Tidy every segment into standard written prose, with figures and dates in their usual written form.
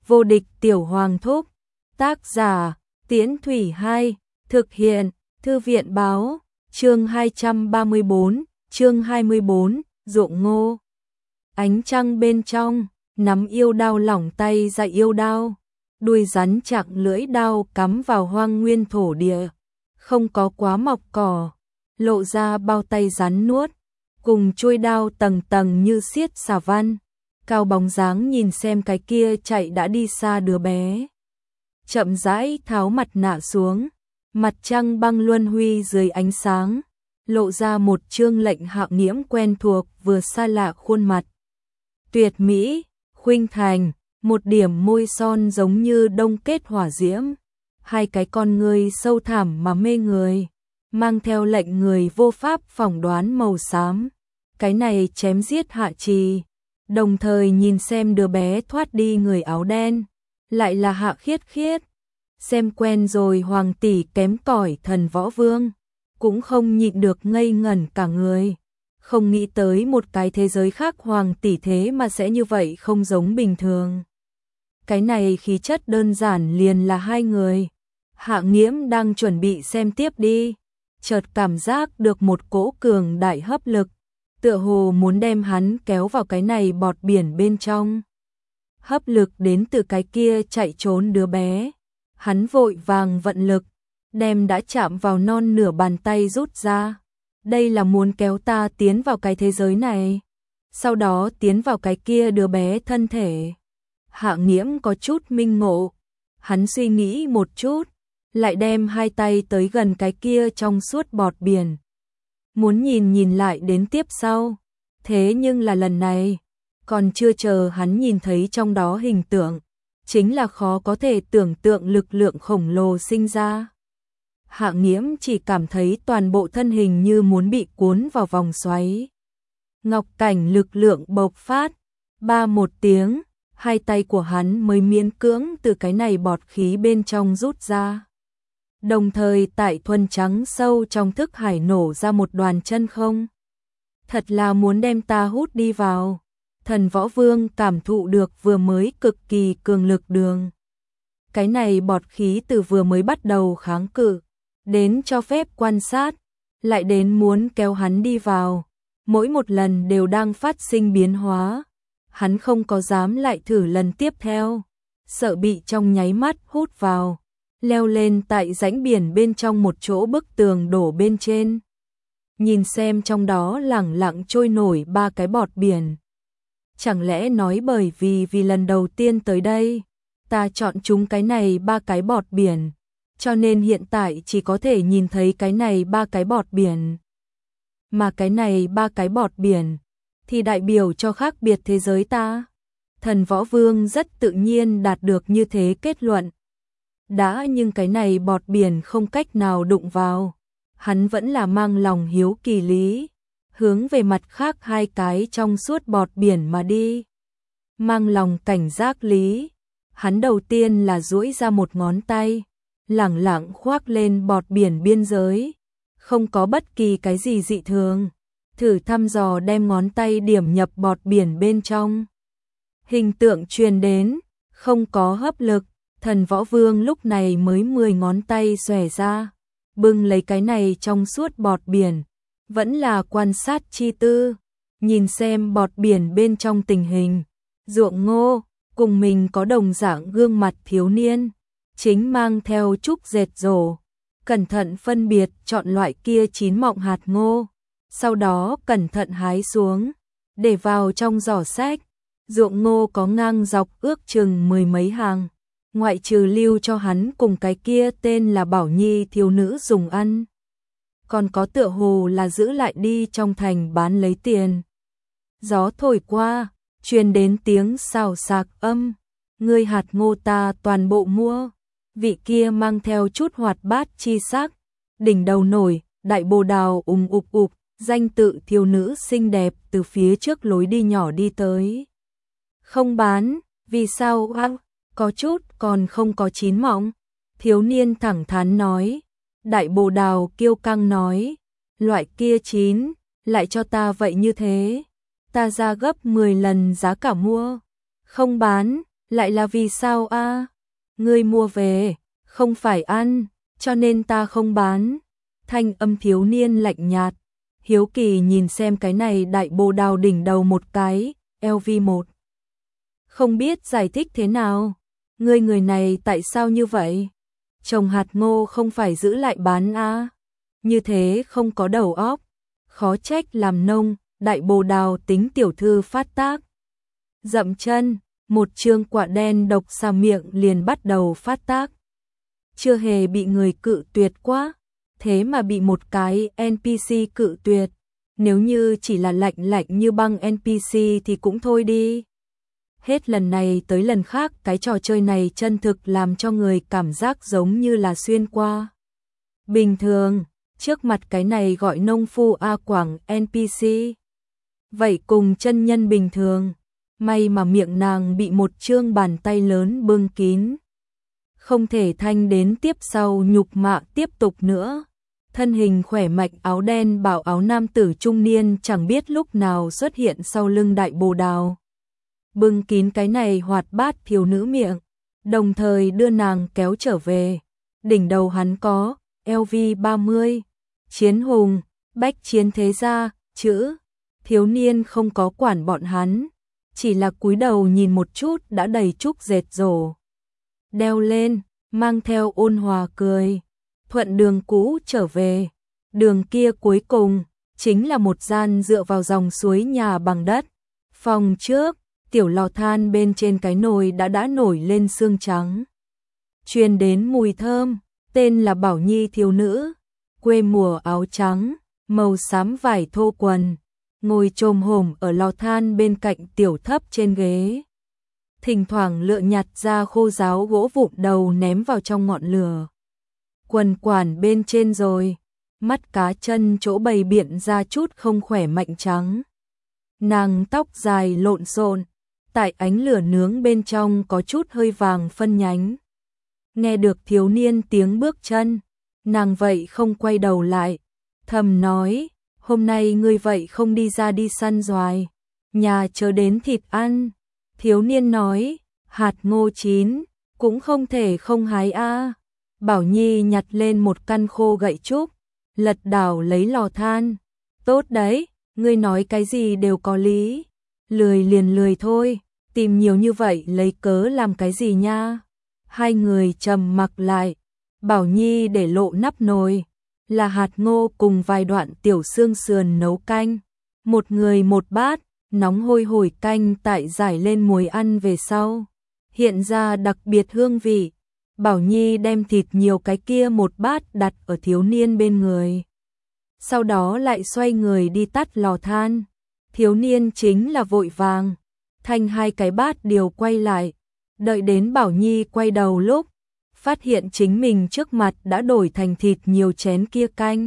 Vô địch tiểu hoàng thúc. Tác giả, Tiễn Thủy 2, thực hiện, Thư viện báo, chương 234, chương 24, ruộng ngô. Ánh trăng bên trong, nắm yêu đao lỏng tay ra yêu đao, đuôi rắn chạc lưỡi đao cắm vào hoang nguyên thổ địa, không có quá mọc cỏ, lộ ra bao tay rắn nuốt, cùng chuôi đao tầng tầng như xiết xà văn. Cao bóng dáng nhìn xem cái kia chạy đã đi xa đứa bé. Chậm rãi tháo mặt nạ xuống, mặt trăng băng luân huy dưới ánh sáng, lộ ra một chương lệnh Hạo Nghiễm quen thuộc vừa xa lạ khuôn mặt. Tuyệt mỹ, khuynh thành, một điểm môi son giống như đông kết hỏa diễm, hai cái con ngươi sâu thẳm mà mê người, mang theo lệnh người vô pháp phỏng đoán màu xám. Cái này chém giết Hạ Trì, đồng thời nhìn xem đứa bé thoát đi người áo đen, lại là Hạ Khiết Khiết. Xem quen rồi hoàng tỷ kém cỏi Thần Võ Vương, cũng không nhịn được ngây ngẩn cả người. Không nghĩ tới một cái thế giới khác hoàng tỷ thế mà sẽ như vậy không giống bình thường. Cái này khí chất đơn giản liền là hai người. Hạ Nghiễm đang chuẩn bị xem tiếp đi, chợt cảm giác được một cỗ cường đại hấp lực, tựa hồ muốn đem hắn kéo vào cái này bọt biển bên trong. Hấp lực đến từ cái kia chạy trốn đứa bé. Hắn vội vàng vận lực, đem đã chạm vào non nửa bàn tay rút ra. Đây là muốn kéo ta tiến vào cái thế giới này, sau đó tiến vào cái kia đứa bé thân thể. Hạ Nghiễm có chút minh ngộ, hắn suy nghĩ một chút, lại đem hai tay tới gần cái kia trong suốt bọt biển. Muốn nhìn lại đến tiếp sau, thế nhưng là lần này, còn chưa chờ hắn nhìn thấy trong đó hình tượng, chính là khó có thể tưởng tượng lực lượng khổng lồ sinh ra. Hạ Nghiễm chỉ cảm thấy toàn bộ thân hình như muốn bị cuốn vào vòng xoáy. Ngọc cảnh lực lượng bộc phát, ba một tiếng, hai tay của hắn mới miễn cưỡng từ cái này bọt khí bên trong rút ra. Đồng thời tại thuần trắng sâu trong thức hải nổ ra một đoàn chân không. Thật là muốn đem ta hút đi vào. Thần Võ Vương cảm thụ được vừa mới cực kỳ cường lực đường. Cái này bọt khí từ vừa mới bắt đầu kháng cự, đến cho phép quan sát, lại đến muốn kéo hắn đi vào. Mỗi một lần đều đang phát sinh biến hóa. Hắn không có dám lại thử lần tiếp theo, sợ bị trong nháy mắt hút vào, leo lên tại rãnh biển bên trong một chỗ bức tường đổ bên trên. Nhìn xem trong đó lẳng lặng trôi nổi ba cái bọt biển. Chẳng lẽ nói bởi vì lần đầu tiên tới đây, ta chọn chúng cái này ba cái bọt biển, cho nên hiện tại chỉ có thể nhìn thấy cái này ba cái bọt biển. Mà cái này ba cái bọt biển thì đại biểu cho khác biệt thế giới ta. Thần Võ Vương rất tự nhiên đạt được như thế kết luận. Đã nhưng cái này bọt biển không cách nào đụng vào, hắn vẫn là mang lòng hiếu kỳ lý, hướng về mặt khác hai cái trong suốt bọt biển mà đi. Mang lòng cảnh giác lý, hắn đầu tiên là duỗi ra một ngón tay, lẳng lặng khoác lên bọt biển biên giới, không có bất kỳ cái gì dị thường, thử thăm dò đem ngón tay điểm nhập bọt biển bên trong. Hình tượng truyền đến, không có hấp lực, Thần Võ Vương lúc này mới 10 ngón tay xòe ra, bưng lấy cái này trong suốt bọt biển, vẫn là quan sát chi tư, nhìn xem bọt biển bên trong tình hình. Ruộng ngô, cùng mình có đồng dạng gương mặt thiếu niên, chính mang theo trúc dệt rổ, cẩn thận phân biệt chọn loại kia chín mọng hạt ngô, sau đó cẩn thận hái xuống, để vào trong giỏ sách. Ruộng ngô có ngang dọc ước chừng 10 mấy hàng, ngoại trừ lưu cho hắn cùng cái kia tên là Bảo Nhi thiếu nữ dùng ăn, còn có tựa hồ là giữ lại đi trong thành bán lấy tiền. Gió thổi qua, truyền đến tiếng xào xạc âm, ngươi hạt ngô ta toàn bộ mua. Vị kia mang theo chút hoạt bát chi sắc, đỉnh đầu nổi, đại bồ đào ục ục, danh tự thiếu nữ xinh đẹp từ phía trước lối đi nhỏ đi tới. Không bán, vì sao có chút còn không có chín mọng. Thiếu niên thẳng thắn nói. Đại bồ đào kiêu căng nói, loại kia chín, lại cho ta vậy như thế, ta ra gấp 10 lần giá cả mua. Không bán, Lại là vì sao a? Ngươi mua về, không phải ăn, cho nên ta không bán. Thanh âm thiếu niên lạnh nhạt, hiếu kỳ nhìn xem cái này đại bồ đào đỉnh đầu một cái, LV1. Không biết giải thích thế nào, ngươi người này tại sao như vậy? Trồng hạt ngô không phải giữ lại bán a? Như thế không có đầu óc, khó trách làm nông, đại bồ đào tính tiểu thư phát tác. Dậm chân, một trương quả đen độc xà miệng liền bắt đầu phát tác. Chưa hề bị người cự tuyệt quá, thế mà bị một cái NPC cự tuyệt. Nếu như chỉ là lạnh lạnh như băng NPC thì cũng thôi đi. Hết lần này tới lần khác cái trò chơi này chân thực làm cho người cảm giác giống như là xuyên qua. Bình thường, trước mặt cái này gọi nông phu A Quảng NPC. Vậy cùng chân nhân bình thường, may mà miệng nàng bị một trương bàn tay lớn bưng kín. Không thể thanh đến tiếp sau nhục mạ tiếp tục nữa. Thân hình khỏe mạnh áo đen bảo áo nam tử trung niên chẳng biết lúc nào xuất hiện sau lưng đại bồ đào. Bưng kín cái này hoạt bát thiếu nữ miệng, đồng thời đưa nàng kéo trở về. Đỉnh đầu hắn có LV30, chiến hùng, bách chiến thế gia, chữ. Thiếu niên không có quản bọn hắn, chỉ là cúi đầu nhìn một chút đã đầy trúc dệt dồ. Đeo lên, mang theo ôn hòa cười. Thuận đường cũ trở về, đường kia cuối cùng chính là một gian dựa vào dòng suối nhà bằng đất. Phòng trước, tiểu lò than bên trên cái nồi đã nổi lên xương trắng. Truyền đến mùi thơm, tên là Bảo Nhi thiếu nữ, quê mùa áo trắng, màu xám vải thô quần, ngồi chồm hổm ở lò than bên cạnh tiểu thấp trên ghế. Thỉnh thoảng lựa nhặt ra khô ráo gỗ vụn đầu ném vào trong ngọn lửa. Quần quản bên trên rồi, mắt cá chân chỗ bày biện ra chút không khỏe mạnh trắng. Nàng tóc dài lộn xộn, tại ánh lửa nướng bên trong có chút hơi vàng phân nhánh. Nghe được thiếu niên tiếng bước chân, nàng vậy không quay đầu lại, thầm nói, hôm nay ngươi vậy không đi ra đi săn doài, nhà chờ đến thịt ăn. Thiếu niên nói, hạt ngô chín, cũng không thể không hái a. Bảo Nhi nhặt lên một căn khô gậy trúc, lật đảo lấy lò than. Tốt đấy, ngươi nói cái gì đều có lý. Lười liền lười thôi, tìm nhiều như vậy lấy cớ làm cái gì nha. Hai người trầm mặc lại, Bảo Nhi để lộ nắp nồi, là hạt ngô cùng vài đoạn tiểu xương sườn nấu canh. Một người một bát, nóng hôi hổi canh tại giải lên muối ăn về sau. Hiện ra đặc biệt hương vị. Bảo Nhi đem thịt nhiều cái kia một bát đặt ở thiếu niên bên người. Sau đó lại xoay người đi tắt lò than. Thiếu niên chính là vội vàng, thành hai cái bát đều quay lại. Đợi đến Bảo Nhi quay đầu lúc, phát hiện chính mình trước mặt đã đổi thành thịt nhiều chén kia canh.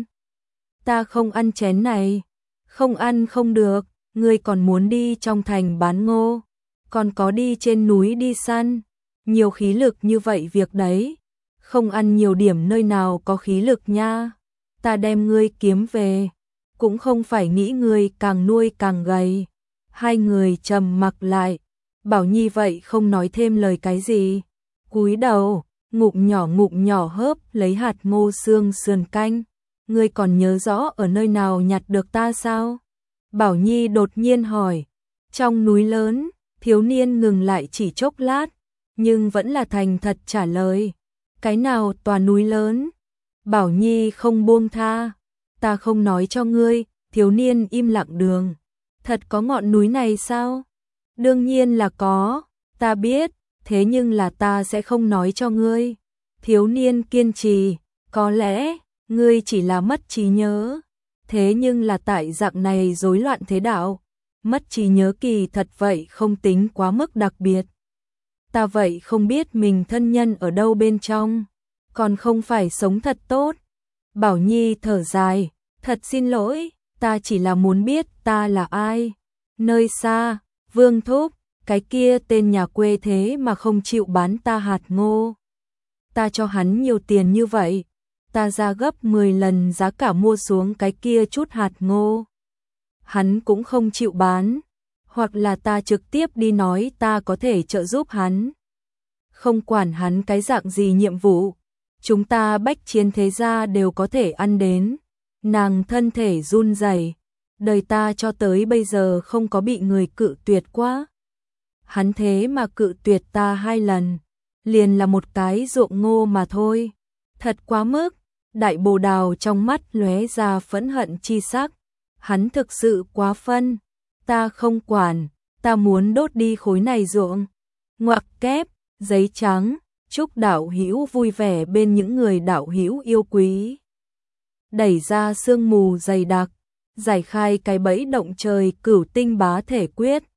Ta không ăn chén này, không ăn không được, ngươi còn muốn đi trong thành bán ngô, còn có đi trên núi đi săn. Nhiều khí lực như vậy việc đấy, không ăn nhiều điểm nơi nào có khí lực nha. Ta đem ngươi kiếm về, cũng không phải nghĩ ngươi càng nuôi càng gầy. Hai người trầm mặc lại, Bảo Nhi vậy không nói thêm lời cái gì. Cúi đầu, ngụm nhỏ hớp lấy hạt ngô xương sườn canh. Ngươi còn nhớ rõ ở nơi nào nhặt được ta sao? Bảo Nhi đột nhiên hỏi. Trong núi lớn, thiếu niên ngừng lại chỉ chốc lát, nhưng vẫn là thành thật trả lời. Cái nào tòa núi lớn? Bảo Nhi không buông tha. Ta không nói cho ngươi. Thiếu niên im lặng đường. Thật có ngọn núi này sao? Đương nhiên là có, ta biết, thế nhưng là ta sẽ không nói cho ngươi. Thiếu niên kiên trì, có lẽ ngươi chỉ là mất trí nhớ, thế nhưng là tại dạng này rối loạn thế đạo, mất trí nhớ kỳ thật vậy không tính quá mức đặc biệt. Ta vậy không biết mình thân nhân ở đâu bên trong, còn không phải sống thật tốt. Bảo Nhi thở dài, thật xin lỗi, ta chỉ là muốn biết ta là ai. Nơi xa, Vương Thúc, cái kia tên nhà quê thế mà không chịu bán ta hạt ngô. Ta cho hắn nhiều tiền như vậy, ta ra gấp 10 lần giá cả mua xuống cái kia chút hạt ngô. Hắn cũng không chịu bán, hoặc là ta trực tiếp đi nói ta có thể trợ giúp hắn. Không quản hắn cái dạng gì nhiệm vụ, chúng ta bách chiến thế gia đều có thể ăn đến. Nàng thân thể run rẩy, đời ta cho tới bây giờ không có bị người cự tuyệt quá. Hắn thế mà cự tuyệt ta 2 lần, liền là một cái ruộng ngô mà thôi. Thật quá mức. Đại Bồ Đào trong mắt lóe ra phẫn hận chi sắc. Hắn thực sự quá phân. Ta không quản, ta muốn đốt đi khối này ruộng. Ngoặc kép, giấy trắng, chúc đạo hữu vui vẻ bên những người đạo hữu yêu quý. Đẩy ra sương mù dày đặc, giải khai cái bẫy động trời Cửu Tinh Bá Thể Quyết.